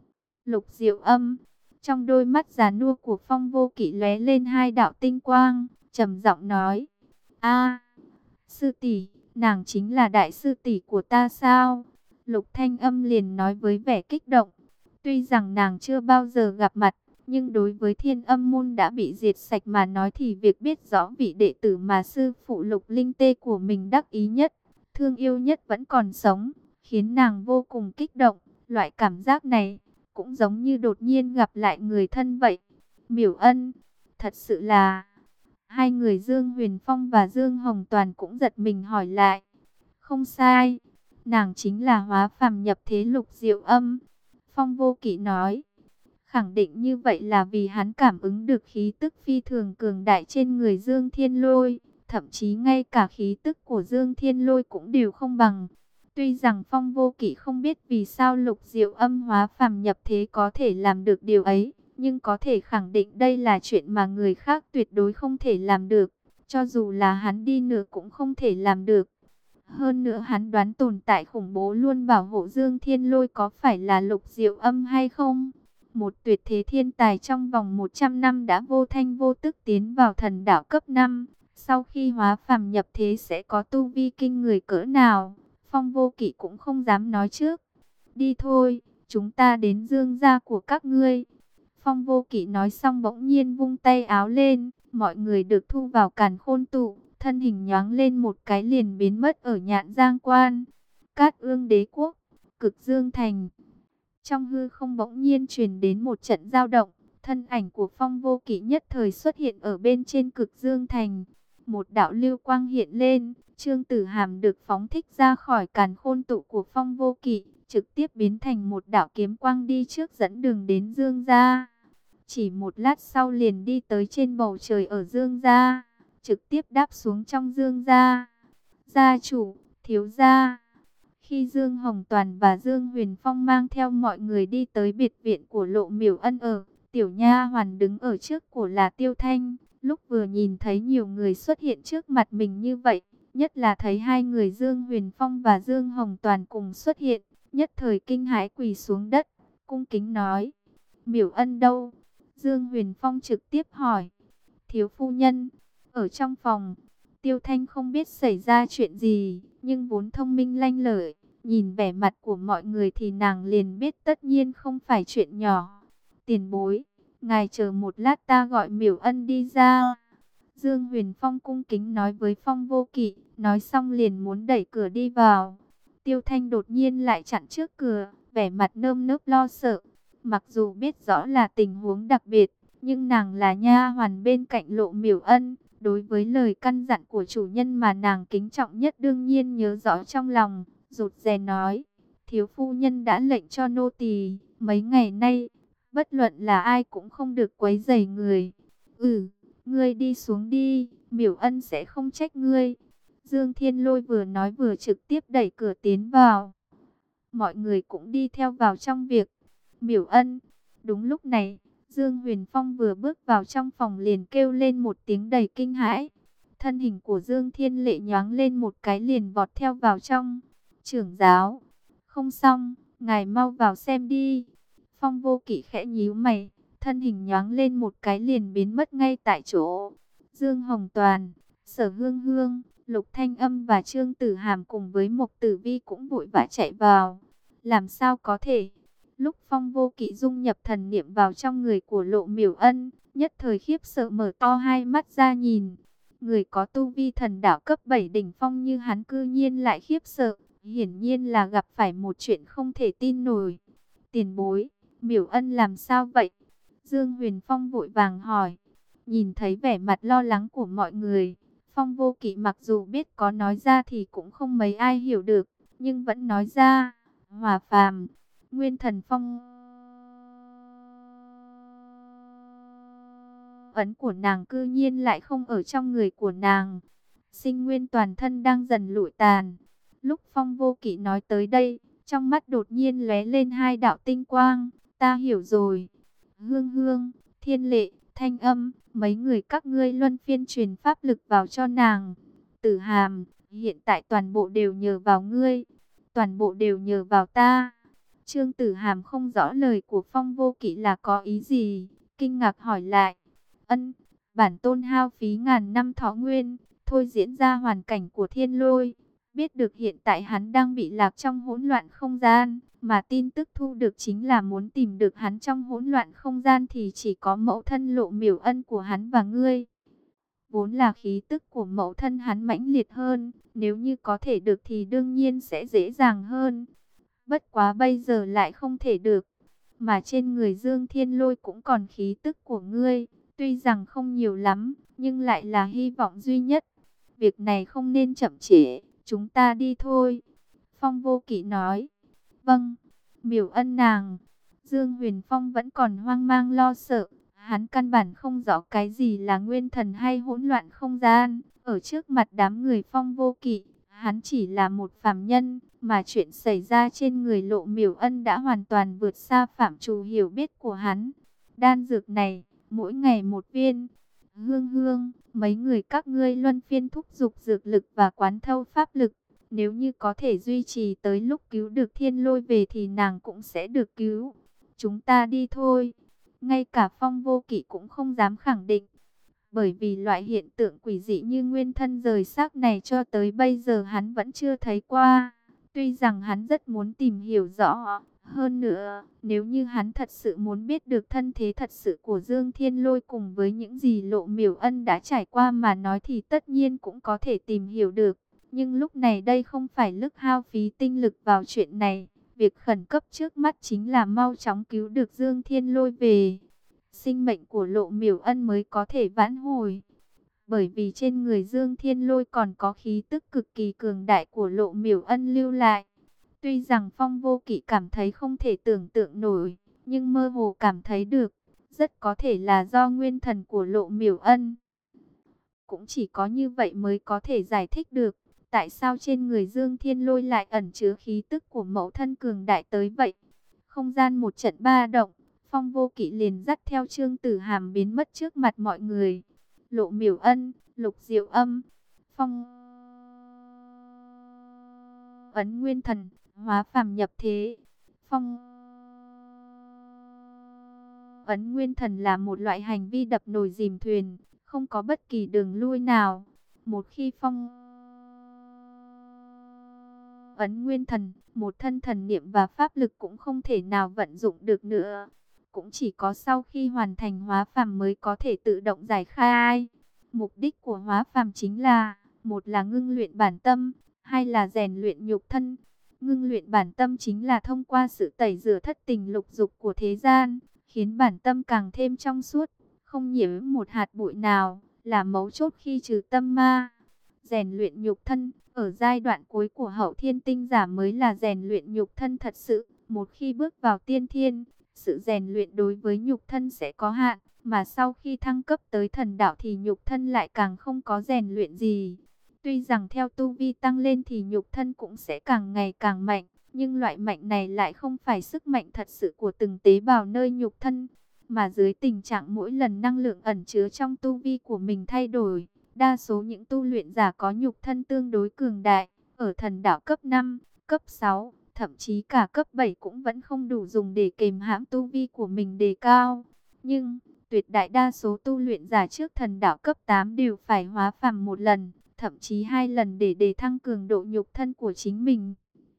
Lục Diệu Âm. Trong đôi mắt già nua của Phong Vô Kỵ lóe lên hai đạo tinh quang, trầm giọng nói: "A, sư tỷ, nàng chính là đại sư tỷ của ta sao?" Lục Thanh Âm liền nói với vẻ kích động. Tuy rằng nàng chưa bao giờ gặp mặt, nhưng đối với Thiên Âm môn đã bị diệt sạch mà nói thì việc biết rõ vị đệ tử mà sư phụ Lục Linh Tê của mình đắc ý nhất, thương yêu nhất vẫn còn sống, khiến nàng vô cùng kích động. Loại cảm giác này cũng giống như đột nhiên gặp lại người thân vậy. Miểu Ân, thật sự là... Hai người Dương Huyền Phong và Dương Hồng Toàn cũng giật mình hỏi lại. Không sai, nàng chính là hóa phàm nhập thế Lục Diệu Âm. Phong Vô Kỵ nói. Khẳng định như vậy là vì hắn cảm ứng được khí tức phi thường cường đại trên người Dương Thiên Lôi. Thậm chí ngay cả khí tức của Dương Thiên Lôi cũng đều không bằng. Tuy rằng Phong Vô Kỵ không biết vì sao Lục Diệu Âm hóa phàm nhập thế có thể làm được điều ấy, nhưng có thể khẳng định đây là chuyện mà người khác tuyệt đối không thể làm được. Cho dù là hắn đi nữa cũng không thể làm được. Hơn nữa hắn đoán tồn tại khủng bố luôn bảo hộ Dương Thiên Lôi có phải là Lục Diệu Âm hay không? Một tuyệt thế thiên tài trong vòng một trăm năm đã vô thanh vô tức tiến vào thần đảo cấp năm. Sau khi hóa phàm nhập thế sẽ có tu vi kinh người cỡ nào? Phong Vô Kỵ cũng không dám nói trước. Đi thôi, chúng ta đến Dương gia của các ngươi. Phong Vô Kỵ nói xong bỗng nhiên vung tay áo lên. Mọi người được thu vào càn khôn tụ. Thân hình nhoáng lên một cái liền biến mất ở Nhạn Giang Quan. Cát Ương Đế Quốc, Cực Dương Thành. Trong hư không bỗng nhiên truyền đến một trận dao động. Thân ảnh của Phong Vô Kỵ nhất thời xuất hiện ở bên trên Cực Dương Thành. Một đạo lưu quang hiện lên. Trương Tử Hàm được phóng thích ra khỏi càn khôn tụ của Phong Vô Kỵ, trực tiếp biến thành một đạo kiếm quang đi trước dẫn đường đến Dương gia. Chỉ một lát sau liền đi tới trên bầu trời ở Dương gia, trực tiếp đáp xuống trong Dương gia. Gia chủ, thiếu gia. Khi Dương Hồng Toàn và Dương Huyền Phong mang theo mọi người đi tới biệt viện của Lộ Miểu Ân ở, tiểu nha hoàn đứng ở trước của là Tiêu Thanh. Lúc vừa nhìn thấy nhiều người xuất hiện trước mặt mình như vậy, nhất là thấy hai người Dương Huyền Phong và Dương Hồng Toàn cùng xuất hiện, nhất thời kinh hãi quỳ xuống đất, cung kính nói: Miểu Ân đâu? Dương Huyền Phong trực tiếp hỏi. Thiếu phu nhân, ở trong phòng. Tiêu Thanh không biết xảy ra chuyện gì, nhưng vốn thông minh lanh lợi, nhìn vẻ mặt của mọi người thì nàng liền biết tất nhiên không phải chuyện nhỏ. Tiền bối, ngài chờ một lát ta gọi Miểu Ân đi ra. Dương Huyền Phong cung kính nói với Phong Vô Kỵ, nói xong liền muốn đẩy cửa đi vào. Tiêu Thanh đột nhiên lại chặn trước cửa, vẻ mặt nơm nớp lo sợ. Mặc dù biết rõ là tình huống đặc biệt, nhưng nàng là nha hoàn bên cạnh Lộ Miểu Ân. Đối với lời căn dặn của chủ nhân mà nàng kính trọng nhất đương nhiên nhớ rõ trong lòng, rụt rè nói. Thiếu phu nhân đã lệnh cho nô tỳ, mấy ngày nay, bất luận là ai cũng không được quấy rầy người. Ừ, ngươi đi xuống đi, Miểu Ân sẽ không trách ngươi. Dương Thiên Lôi vừa nói vừa trực tiếp đẩy cửa tiến vào. Mọi người cũng đi theo vào trong việc. Miểu Ân, đúng lúc này, Dương Huyền Phong vừa bước vào trong phòng liền kêu lên một tiếng đầy kinh hãi. Thân hình của Dương Thiên Lệ nhoáng lên một cái liền vọt theo vào trong. Trưởng giáo, không xong, ngài mau vào xem đi. Phong Vô Kỵ khẽ nhíu mày, thân hình nhoáng lên một cái liền biến mất ngay tại chỗ. Dương Hồng Toàn, Sở Hương Hương, Lục Thanh Âm và Trương Tử Hàm cùng với Mộc Tử Vi cũng vội vã chạy vào. Làm sao có thể? Lúc Phong Vô Kỵ dung nhập thần niệm vào trong người của Lộ Miểu Ân, nhất thời khiếp sợ mở to hai mắt ra nhìn. Người có tu vi thần đảo cấp bảy đỉnh phong như hắn cư nhiên lại khiếp sợ, hiển nhiên là gặp phải một chuyện không thể tin nổi. Tiền bối, Miểu Ân làm sao vậy? Dương Huyền Phong vội vàng hỏi. Nhìn thấy vẻ mặt lo lắng của mọi người, Phong Vô Kỵ mặc dù biết có nói ra thì cũng không mấy ai hiểu được, nhưng vẫn nói ra. Hòa phàm, Nguyên Thần Phong ấn của nàng cư nhiên lại không ở trong người của nàng. Sinh nguyên toàn thân đang dần lụi tàn. Lúc Phong Vô Kỵ nói tới đây, trong mắt đột nhiên lóe lên hai đạo tinh quang. Ta hiểu rồi. Hương Hương, Thiên Lệ, Thanh Âm, mấy người các ngươi luân phiên truyền pháp lực vào cho nàng. Tử Hàm, hiện tại toàn bộ đều nhờ vào ngươi. Toàn bộ đều nhờ vào ta. Trương Tử Hàm không rõ lời của Phong Vô Kỵ là có ý gì, kinh ngạc hỏi lại. Ân, bản tôn hao phí ngàn năm thọ nguyên, thôi diễn ra hoàn cảnh của thiên lôi. Biết được hiện tại hắn đang bị lạc trong hỗn loạn không gian, mà tin tức thu được chính là muốn tìm được hắn trong hỗn loạn không gian thì chỉ có mẫu thân Lộ Miểu Ân của hắn và ngươi. Vốn là khí tức của mẫu thân hắn mãnh liệt hơn, nếu như có thể được thì đương nhiên sẽ dễ dàng hơn. Bất quá bây giờ lại không thể được, mà trên người Dương Thiên Lôi cũng còn khí tức của ngươi, tuy rằng không nhiều lắm, nhưng lại là hy vọng duy nhất. Việc này không nên chậm trễ, chúng ta đi thôi. Phong Vô Kỵ nói. Vâng, Miểu Ân nàng. Dương Huyền Phong vẫn còn hoang mang lo sợ. Hắn căn bản không rõ cái gì là nguyên thần hay hỗn loạn không gian. Ở trước mặt đám người Phong Vô Kỵ, hắn chỉ là một phàm nhân. Mà chuyện xảy ra trên người Lộ Miểu Ân đã hoàn toàn vượt xa phạm trù hiểu biết của hắn. Đan dược này, mỗi ngày một viên. Hương Hương, mấy người các ngươi luân phiên thúc giục dược lực và quán thâu pháp lực. Nếu như có thể duy trì tới lúc cứu được Thiên Lôi về thì nàng cũng sẽ được cứu. Chúng ta đi thôi. Ngay cả Phong Vô Kỵ cũng không dám khẳng định. Bởi vì loại hiện tượng quỷ dị như nguyên thân rời xác này cho tới bây giờ hắn vẫn chưa thấy qua. Tuy rằng hắn rất muốn tìm hiểu rõ. Hơn nữa, nếu như hắn thật sự muốn biết được thân thế thật sự của Dương Thiên Lôi cùng với những gì Lộ Miểu Ân đã trải qua mà nói thì tất nhiên cũng có thể tìm hiểu được. Nhưng lúc này đây không phải lúc hao phí tinh lực vào chuyện này. Việc khẩn cấp trước mắt chính là mau chóng cứu được Dương Thiên Lôi về. Sinh mệnh của Lộ Miểu Ân mới có thể vãn hồi. Bởi vì trên người Dương Thiên Lôi còn có khí tức cực kỳ cường đại của Lộ Miểu Ân lưu lại. Tuy rằng Phong Vô Kỵ cảm thấy không thể tưởng tượng nổi, nhưng mơ hồ cảm thấy được, rất có thể là do nguyên thần của Lộ Miểu Ân. Cũng chỉ có như vậy mới có thể giải thích được, tại sao trên người Dương Thiên Lôi lại ẩn chứa khí tức của mẫu thân cường đại tới vậy. Không gian một trận ba động, Phong Vô Kỵ liền dắt theo Trương Tử Hàm biến mất trước mặt mọi người. Lộ Miểu Ân, Lục Diệu Âm, Phong ấn nguyên thần, hóa phàm nhập thế. Phong ấn nguyên thần là một loại hành vi đập nồi dìm thuyền, không có bất kỳ đường lui nào. Một khi phong ấn nguyên thần, một thân thần niệm và pháp lực cũng không thể nào vận dụng được nữa. Cũng chỉ có sau khi hoàn thành hóa phàm mới có thể tự động giải khai. Mục đích của hóa phàm chính là, một là ngưng luyện bản tâm, hai là rèn luyện nhục thân. Ngưng luyện bản tâm chính là thông qua sự tẩy rửa thất tình lục dục của thế gian, khiến bản tâm càng thêm trong suốt, không nhiễm một hạt bụi nào, là mấu chốt khi trừ tâm ma. Rèn luyện nhục thân, ở giai đoạn cuối của hậu thiên tinh giả mới là rèn luyện nhục thân thật sự. Một khi bước vào tiên thiên, sự rèn luyện đối với nhục thân sẽ có hạn, mà sau khi thăng cấp tới thần đạo thì nhục thân lại càng không có rèn luyện gì. Tuy rằng theo tu vi tăng lên thì nhục thân cũng sẽ càng ngày càng mạnh, nhưng loại mạnh này lại không phải sức mạnh thật sự của từng tế bào nơi nhục thân, mà dưới tình trạng mỗi lần năng lượng ẩn chứa trong tu vi của mình thay đổi. Đa số những tu luyện giả có nhục thân tương đối cường đại, ở thần đạo cấp năm, cấp sáu, thậm chí cả cấp bảy cũng vẫn không đủ dùng để kềm hãm tu vi của mình đề cao. Nhưng, tuyệt đại đa số tu luyện giả trước thần đạo cấp tám đều phải hóa phàm một lần, thậm chí hai lần để đề thăng cường độ nhục thân của chính mình.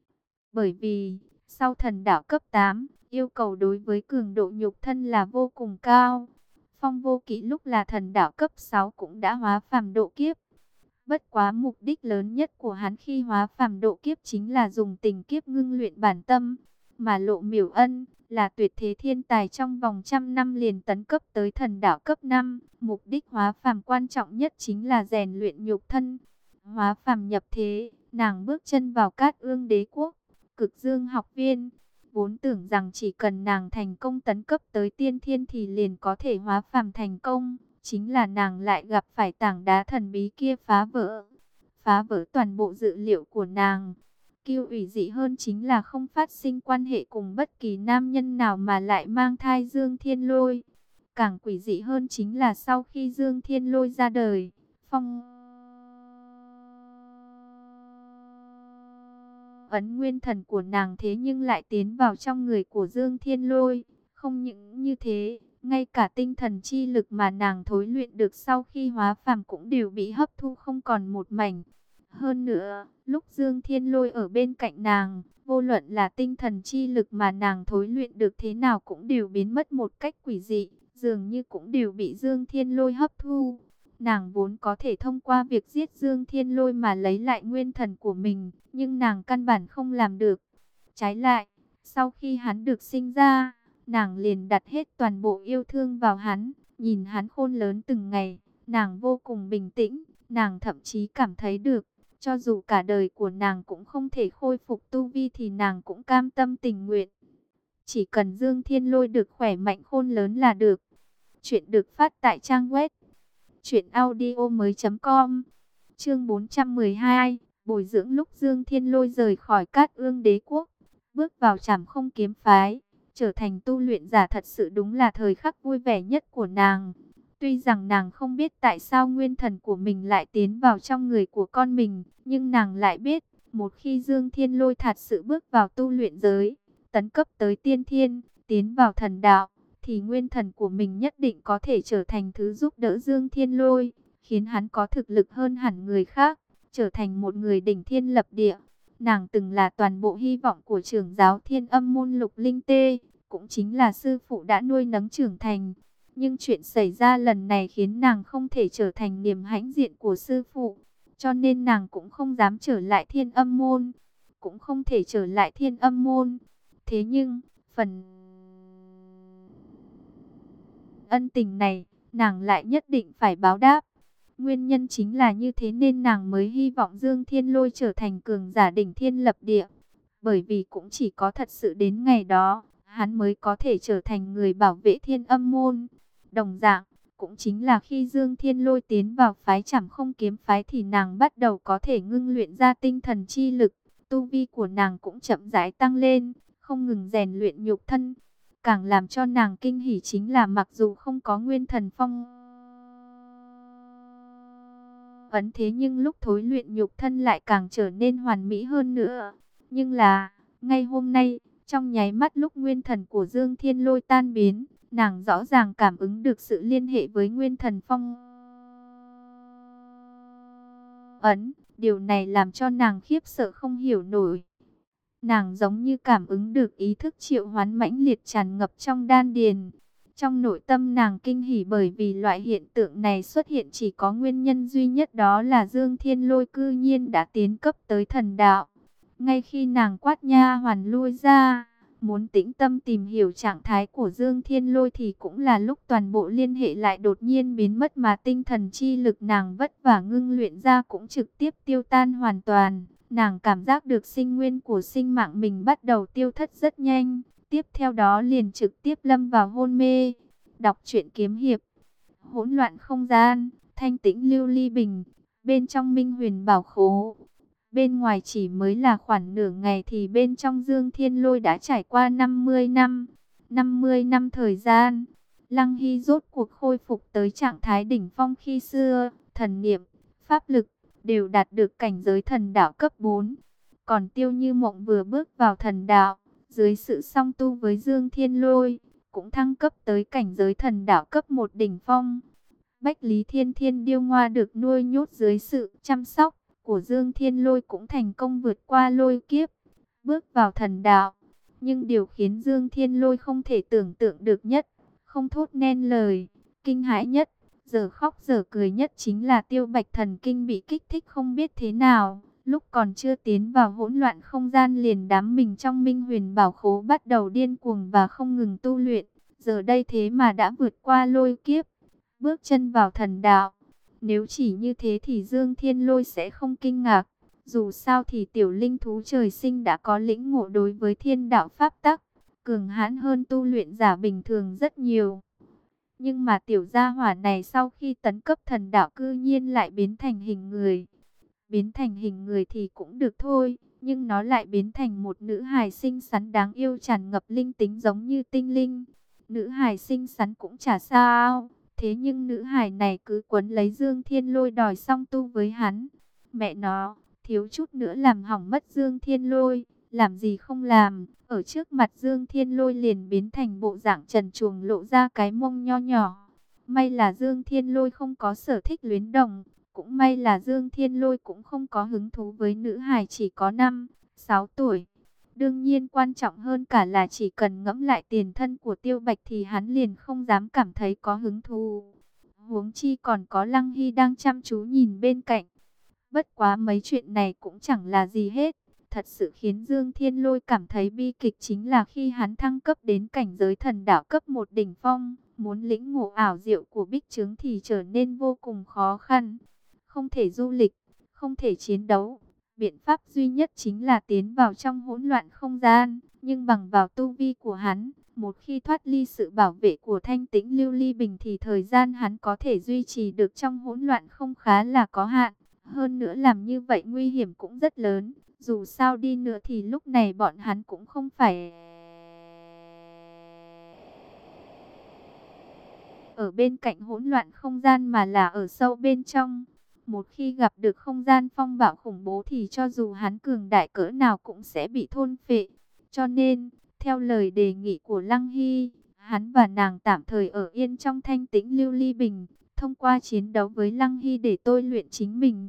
Bởi vì, sau thần đạo cấp tám, yêu cầu đối với cường độ nhục thân là vô cùng cao. Phong Vô Kỵ lúc là thần đạo cấp sáu cũng đã hóa phàm độ kiếp. Bất quá mục đích lớn nhất của hắn khi hóa phàm độ kiếp chính là dùng tình kiếp ngưng luyện bản tâm. Mà Lộ Miểu Ân là tuyệt thế thiên tài trong vòng trăm năm liền tấn cấp tới thần đạo cấp năm. Mục đích hóa phàm quan trọng nhất chính là rèn luyện nhục thân. Hóa phàm nhập thế, nàng bước chân vào Cát Ương Đế quốc, Cực Dương học viên. Vốn tưởng rằng chỉ cần nàng thành công tấn cấp tới tiên thiên thì liền có thể hóa phàm thành công. Chính là nàng lại gặp phải tảng đá thần bí kia phá vỡ. Phá vỡ toàn bộ dự liệu của nàng. Kiêu ủy dị hơn chính là không phát sinh quan hệ cùng bất kỳ nam nhân nào mà lại mang thai Dương Thiên Lôi. Càng quỷ dị hơn chính là sau khi Dương Thiên Lôi ra đời, Phong ấn nguyên thần của nàng thế nhưng lại tiến vào trong người của Dương Thiên Lôi. Không những như thế, ngay cả tinh thần chi lực mà nàng thối luyện được sau khi hóa phàm cũng đều bị hấp thu không còn một mảnh. Hơn nữa, lúc Dương Thiên Lôi ở bên cạnh nàng, vô luận là tinh thần chi lực mà nàng thối luyện được thế nào cũng đều biến mất một cách quỷ dị, dường như cũng đều bị Dương Thiên Lôi hấp thu. Nàng vốn có thể thông qua việc giết Dương Thiên Lôi mà lấy lại nguyên thần của mình, nhưng nàng căn bản không làm được. Trái lại, sau khi hắn được sinh ra, nàng liền đặt hết toàn bộ yêu thương vào hắn, nhìn hắn khôn lớn từng ngày, nàng vô cùng bình tĩnh, nàng thậm chí cảm thấy được, cho dù cả đời của nàng cũng không thể khôi phục tu vi thì nàng cũng cam tâm tình nguyện. Chỉ cần Dương Thiên Lôi được khỏe mạnh khôn lớn là được. Chuyện được phát tại trang web truyện audio mới com. Chương bốn trăm mười hai, bồi dưỡng. Lúc Dương Thiên Lôi rời khỏi Cát Ương Đế quốc, bước vào Trảm Không kiếm phái, trở thành tu luyện giả, thật sự đúng là thời khắc vui vẻ nhất của nàng. Tuy rằng nàng không biết tại sao nguyên thần của mình lại tiến vào trong người của con mình, nhưng nàng lại biết, một khi Dương Thiên Lôi thật sự bước vào tu luyện giới, tấn cấp tới tiên thiên, tiến vào thần đạo, thì nguyên thần của mình nhất định có thể trở thành thứ giúp đỡ Dương Thiên Lôi, khiến hắn có thực lực hơn hẳn người khác, trở thành một người đỉnh thiên lập địa. Nàng từng là toàn bộ hy vọng của trưởng giáo Thiên Âm môn Lục Linh Tê, cũng chính là sư phụ đã nuôi nấng trưởng thành. Nhưng chuyện xảy ra lần này khiến nàng không thể trở thành niềm hãnh diện của sư phụ, cho nên nàng cũng không dám trở lại Thiên Âm môn, cũng không thể trở lại Thiên Âm môn. Thế nhưng, phần ân tình này, nàng lại nhất định phải báo đáp. Nguyên nhân chính là như thế nên nàng mới hy vọng Dương Thiên Lôi trở thành cường giả đỉnh thiên lập địa. Bởi vì cũng chỉ có thật sự đến ngày đó, hắn mới có thể trở thành người bảo vệ Thiên Âm môn. Đồng dạng, cũng chính là khi Dương Thiên Lôi tiến vào phái Trảm Không kiếm phái thì nàng bắt đầu có thể ngưng luyện ra tinh thần chi lực. Tu vi của nàng cũng chậm rãi tăng lên, không ngừng rèn luyện nhục thân. Càng làm cho nàng kinh hỉ chính là mặc dù không có nguyên thần phong ấn, thế nhưng lúc thối luyện nhục thân lại càng trở nên hoàn mỹ hơn nữa. Nhưng là, ngay hôm nay, trong nháy mắt lúc nguyên thần của Dương Thiên Lôi tan biến, nàng rõ ràng cảm ứng được sự liên hệ với nguyên thần phong ấn. Điều này làm cho nàng khiếp sợ không hiểu nổi. Nàng giống như cảm ứng được ý thức triệu hoán mãnh liệt tràn ngập trong đan điền. Trong nội tâm nàng kinh hỉ bởi vì loại hiện tượng này xuất hiện chỉ có nguyên nhân duy nhất, đó là Dương Thiên Lôi cư nhiên đã tiến cấp tới thần đạo. Ngay khi nàng quát nha hoàn lui ra, muốn tĩnh tâm tìm hiểu trạng thái của Dương Thiên Lôi thì cũng là lúc toàn bộ liên hệ lại đột nhiên biến mất, mà tinh thần chi lực nàng vất vả ngưng luyện ra cũng trực tiếp tiêu tan hoàn toàn. Nàng cảm giác được sinh nguyên của sinh mạng mình bắt đầu tiêu thất rất nhanh, tiếp theo đó liền trực tiếp lâm vào hôn mê. Đọc truyện kiếm hiệp, hỗn loạn không gian, thanh tĩnh lưu ly bình, bên trong Minh Huyền bảo khố. Bên ngoài chỉ mới là khoảng nửa ngày thì bên trong Dương Thiên Lôi đã trải qua năm mươi năm. năm mươi năm thời gian, Lăng Hy rốt cuộc khôi phục tới trạng thái đỉnh phong khi xưa, thần niệm, pháp lực đều đạt được cảnh giới thần đạo cấp bốn. Còn Tiêu Như Mộng vừa bước vào thần đạo, dưới sự song tu với Dương Thiên Lôi, cũng thăng cấp tới cảnh giới thần đạo cấp một đỉnh phong. Bách Lý Thiên Thiên Điêu Ngoa được nuôi nhốt dưới sự chăm sóc của Dương Thiên Lôi cũng thành công vượt qua lôi kiếp, bước vào thần đạo. Nhưng điều khiến Dương Thiên Lôi không thể tưởng tượng được nhất, không thốt nên lời, kinh hãi nhất, giờ khóc giờ cười nhất chính là Tiêu Bạch thần kinh bị kích thích không biết thế nào. Lúc còn chưa tiến vào hỗn loạn không gian liền đắm mình trong Minh Huyền bảo khố bắt đầu điên cuồng và không ngừng tu luyện. Giờ đây thế mà đã vượt qua lôi kiếp, bước chân vào thần đạo. Nếu chỉ như thế thì Dương Thiên Lôi sẽ không kinh ngạc. Dù sao thì tiểu linh thú trời sinh đã có lĩnh ngộ đối với thiên đạo pháp tắc, cường hãn hơn tu luyện giả bình thường rất nhiều. Nhưng mà tiểu gia hỏa này sau khi tấn cấp thần đạo cư nhiên lại biến thành hình người. Biến thành hình người thì cũng được thôi, nhưng nó lại biến thành một nữ hài xinh xắn đáng yêu tràn ngập linh tính giống như tinh linh. Nữ hài xinh xắn cũng chả sao, thế nhưng nữ hài này cứ quấn lấy Dương Thiên Lôi đòi song tu với hắn. Mẹ nó, thiếu chút nữa làm hỏng mất Dương Thiên Lôi, làm gì không làm, ở trước mặt Dương Thiên Lôi liền biến thành bộ dạng trần truồng lộ ra cái mông nho nhỏ. May là Dương Thiên Lôi không có sở thích luyến đồng, Cũng may là Dương Thiên Lôi cũng không có hứng thú với nữ hài chỉ có năm, sáu tuổi. Đương nhiên quan trọng hơn cả là chỉ cần ngẫm lại tiền thân của Tiêu Bạch thì hắn liền không dám cảm thấy có hứng thú. Huống chi còn có Lăng Hy đang chăm chú nhìn bên cạnh. Bất quá mấy chuyện này cũng chẳng là gì hết. Thật sự khiến Dương Thiên Lôi cảm thấy bi kịch chính là khi hắn thăng cấp đến cảnh giới thần đạo cấp một đỉnh phong, muốn lĩnh ngộ ảo diệu của bích trướng thì trở nên vô cùng khó khăn. Không thể du lịch, không thể chiến đấu. Biện pháp duy nhất chính là tiến vào trong hỗn loạn không gian. Nhưng bằng vào tu vi của hắn, một khi thoát ly sự bảo vệ của thanh tĩnh lưu ly bình thì thời gian hắn có thể duy trì được trong hỗn loạn không khá là có hạn. Hơn nữa làm như vậy nguy hiểm cũng rất lớn. Dù sao đi nữa thì lúc này bọn hắn cũng không phải ở bên cạnh hỗn loạn không gian mà là ở sâu bên trong. Một khi gặp được không gian phong bạo khủng bố thì cho dù hắn cường đại cỡ nào cũng sẽ bị thôn phệ. Cho nên, theo lời đề nghị của Lăng Hy, hắn và nàng tạm thời ở yên trong thanh tĩnh lưu ly bình, thông qua chiến đấu với Lăng Hy để tôi luyện chính mình.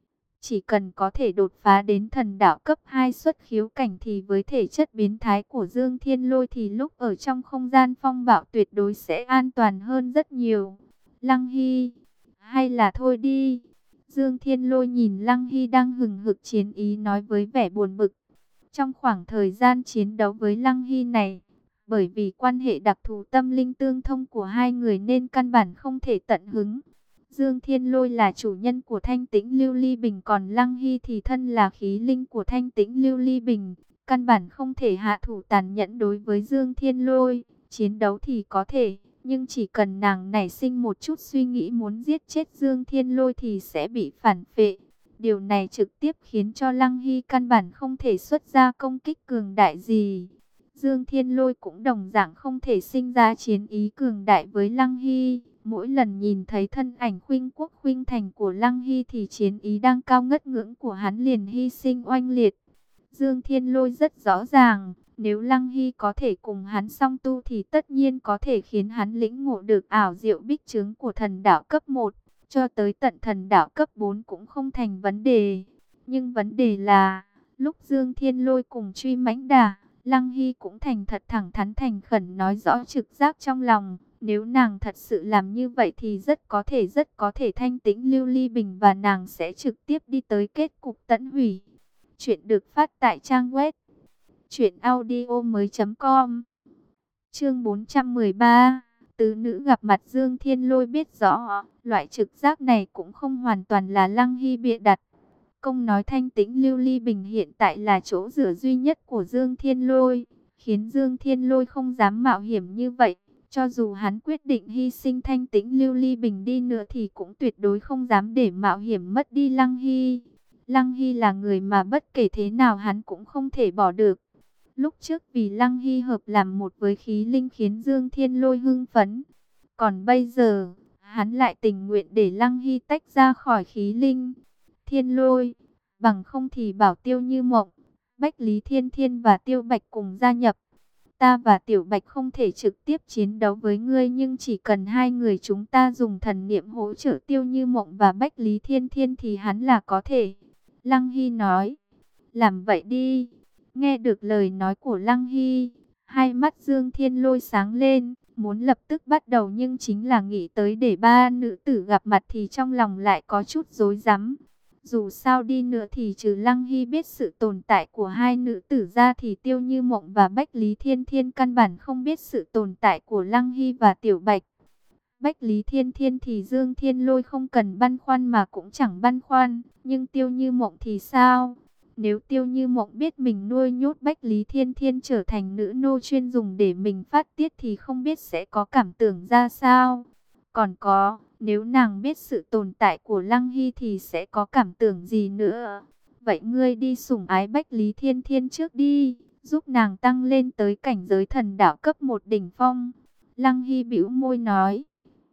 Chỉ cần có thể đột phá đến thần đạo cấp hai xuất khiếu cảnh thì với thể chất biến thái của Dương Thiên Lôi thì lúc ở trong không gian phong bạo tuyệt đối sẽ an toàn hơn rất nhiều. Lăng Hy, hay là thôi đi. Dương Thiên Lôi nhìn Lăng Hy đang hừng hực chiến ý nói với vẻ buồn bực. Trong khoảng thời gian chiến đấu với Lăng Hy này, bởi vì quan hệ đặc thù tâm linh tương thông của hai người nên căn bản không thể tận hứng. Dương Thiên Lôi là chủ nhân của thanh tĩnh lưu ly bình, còn Lăng Hy thì thân là khí linh của thanh tĩnh lưu ly bình. Căn bản không thể hạ thủ tàn nhẫn đối với Dương Thiên Lôi. Chiến đấu thì có thể, nhưng chỉ cần nàng nảy sinh một chút suy nghĩ muốn giết chết Dương Thiên Lôi thì sẽ bị phản phệ. Điều này trực tiếp khiến cho Lăng Hy căn bản không thể xuất ra công kích cường đại gì. Dương Thiên Lôi cũng đồng dạng không thể sinh ra chiến ý cường đại với Lăng Hy. Mỗi lần nhìn thấy thân ảnh khuynh quốc khuynh thành của Lăng Hy thì chiến ý đang cao ngất ngưỡng của hắn liền hy sinh oanh liệt. Dương Thiên Lôi rất rõ ràng, nếu Lăng Hy có thể cùng hắn song tu thì tất nhiên có thể khiến hắn lĩnh ngộ được ảo diệu bích trướng của thần đạo cấp một, cho tới tận thần đạo cấp bốn cũng không thành vấn đề. Nhưng vấn đề là, lúc Dương Thiên Lôi cùng truy mãnh đà, Lăng Hy cũng thành thật thẳng thắn thành khẩn nói rõ trực giác trong lòng. Nếu nàng thật sự làm như vậy thì rất có thể rất có thể thanh tĩnh lưu ly bình và nàng sẽ trực tiếp đi tới kết cục tận hủy. Chuyện được phát tại trang web truyện audio mới chấm com. Chương bốn trăm mười ba. Tứ nữ gặp mặt. Dương Thiên Lôi biết rõ, loại trực giác này cũng không hoàn toàn là Lăng Hy bịa đặt. Công nói thanh tĩnh lưu ly bình hiện tại là chỗ dựa duy nhất của Dương Thiên Lôi, khiến Dương Thiên Lôi không dám mạo hiểm như vậy. Cho dù hắn quyết định hy sinh thanh tĩnh lưu ly bình đi nữa thì cũng tuyệt đối không dám để mạo hiểm mất đi Lăng Hy. Lăng Hy là người mà bất kể thế nào hắn cũng không thể bỏ được. Lúc trước vì Lăng Hy hợp làm một với khí linh khiến Dương Thiên Lôi hưng phấn. Còn bây giờ, hắn lại tình nguyện để Lăng Hy tách ra khỏi khí linh. Thiên Lôi, bằng không thì bảo Tiêu Như Mộng, Bách Lý Thiên Thiên và Tiêu Bạch cùng gia nhập. Ta và Tiểu Bạch không thể trực tiếp chiến đấu với ngươi, nhưng chỉ cần hai người chúng ta dùng thần niệm hỗ trợ Tiêu Như Mộng và Bách Lý Thiên Thiên thì hắn là có thể. Lăng Hy nói, làm vậy đi. Nghe được lời nói của Lăng Hy, hai mắt Dương Thiên Lôi sáng lên, muốn lập tức bắt đầu, nhưng chính là nghĩ tới để ba nữ tử gặp mặt thì trong lòng lại có chút rối rắm. Dù sao đi nữa thì trừ Lăng Hy biết sự tồn tại của hai nữ tử ra thì Tiêu Như Mộng và Bách Lý Thiên Thiên căn bản không biết sự tồn tại của Lăng Hy và Tiểu Bạch. Bách Lý Thiên Thiên thì Dương Thiên Lôi không cần băn khoăn mà cũng chẳng băn khoăn, nhưng Tiêu Như Mộng thì sao? Nếu Tiêu Như Mộng biết mình nuôi nhốt Bách Lý Thiên Thiên trở thành nữ nô chuyên dùng để mình phát tiết thì không biết sẽ có cảm tưởng ra sao? Còn có, nếu nàng biết sự tồn tại của Lăng Hy thì sẽ có cảm tưởng gì nữa? Vậy ngươi đi sủng ái Bách Lý Thiên Thiên trước đi, giúp nàng tăng lên tới cảnh giới thần đạo cấp một đỉnh phong. Lăng Hy bĩu môi nói,